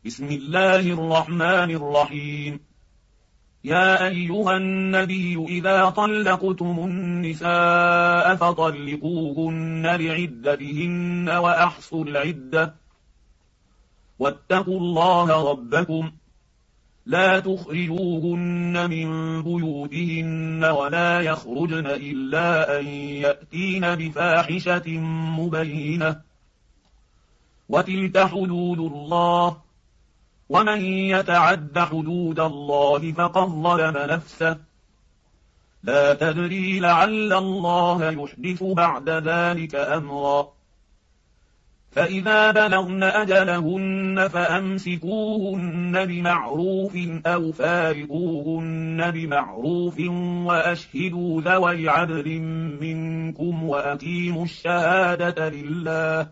بسم الله الرحمن الرحيم. يا أيها النبي إذا طلقتم النساء فطلقوهن لعدتهن وأحصوا العدة واتقوا الله ربكم لا تخرجوهن من بيوتهن ولا يخرجن إلا أن يأتين بفاحشة مبينة وتلك حدود الله ومن يتعد حدود الله فقد ظلم نفسه لا تدري لعل الله يحدث بعد ذلك أمرا فإذا بلغن أجلهن فأمسكوهن بمعروف أو فارقوهن بمعروف وأشهدوا ذوي عدل منكم وأقيموا الشهادة لله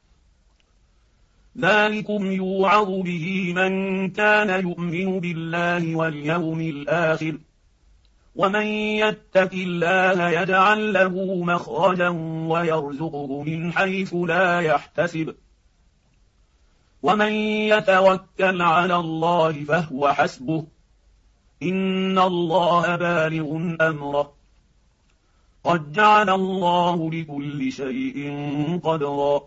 ذلكم يوعظ به من كان يؤمن بالله واليوم الآخر ومن يتق الله يجعل له مخرجا ويرزقه من حيث لا يحتسب ومن يتوكل على الله فهو حسبه إن الله بالغ أمره قد جعل الله لكل شيء قدرا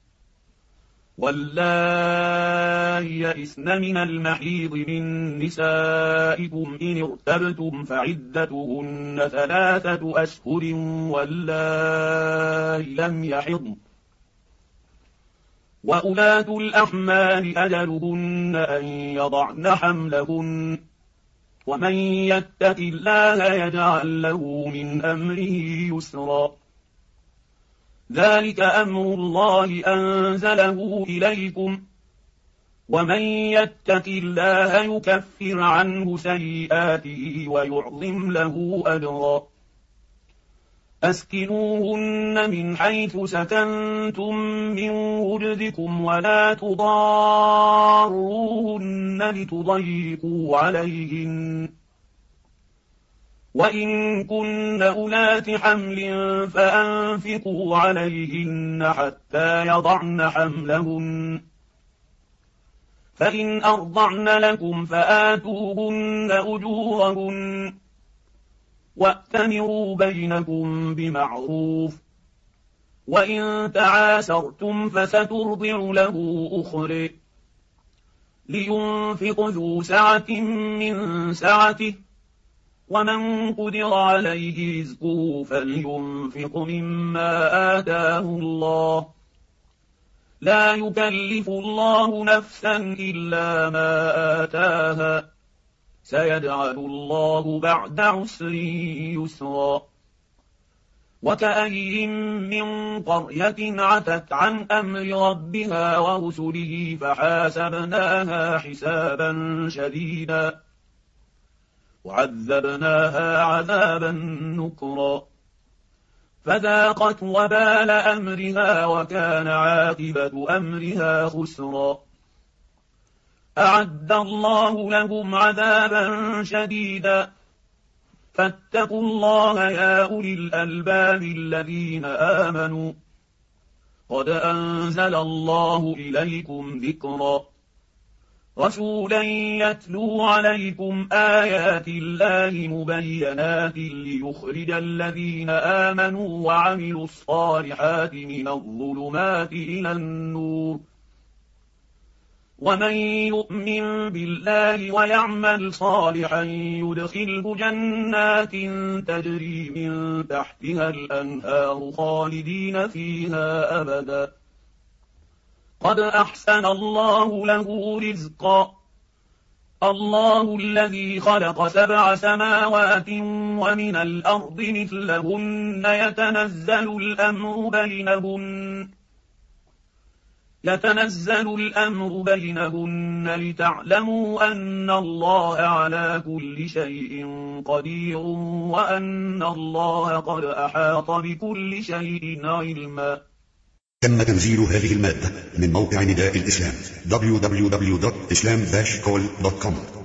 واللائي يئسن من المحيض من نسائكم إن ارتبتم فعدتهن 3 أشهر واللائي لم يحضن وأولاة الأحمال أجلهن أن يضعن حملهن ومن يتق الله يجعل له من أمره يسرا ذلك أمر الله أنزله إليكم ومن يتق الله يكفر عنه سيئاته ويعظم له أجرا أسكنوهن من حيث سكنتم من وجدكم ولا تضاروهن لتضيقوا عليهن وإن كن أولات حمل فأنفقوا عليهن حتى يضعن حملهن فإن أرضعن لكم فآتوهن أجورهن وأتمروا بينكم بمعروف وإن تعاسرتم فسترضع له أخرى لينفق ذو سعة من سعته ومن قدر عليه رزقه فلينفق مما آتاه الله لا يكلف الله نفسا إلا ما آتاها سيجعل الله بعد عسر يسرا وكأي من قرية عتت عن أمر ربها ورسله فحاسبناها حسابا شديدا وعذبناها عذابا نكرا فذاقت وبال أمرها وكان عاقبة أمرها خسرا أعد الله لهم عذابا شديدا فاتقوا الله يا أولي الألباب الذين آمنوا قد أنزل الله إليكم ذكرا رسولا يتلو عليكم آيات الله مبينات ليخرج الذين آمنوا وعملوا الصالحات من الظلمات إلى النور ومن يؤمن بالله ويعمل صالحا يدخله جنات تجري من تحتها الأنهار خالدين فيها أبدا قد أحسن الله له رزقا الله الذي خلق 7 سماوات ومن الأرض مثلهن يتنزل الأمر بينهن لتعلموا أن الله على كل شيء قدير وأن الله قد أحاط بكل شيء علما. تم تنزيل هذه المادة من موقع نداء الإسلام www.islam-call.com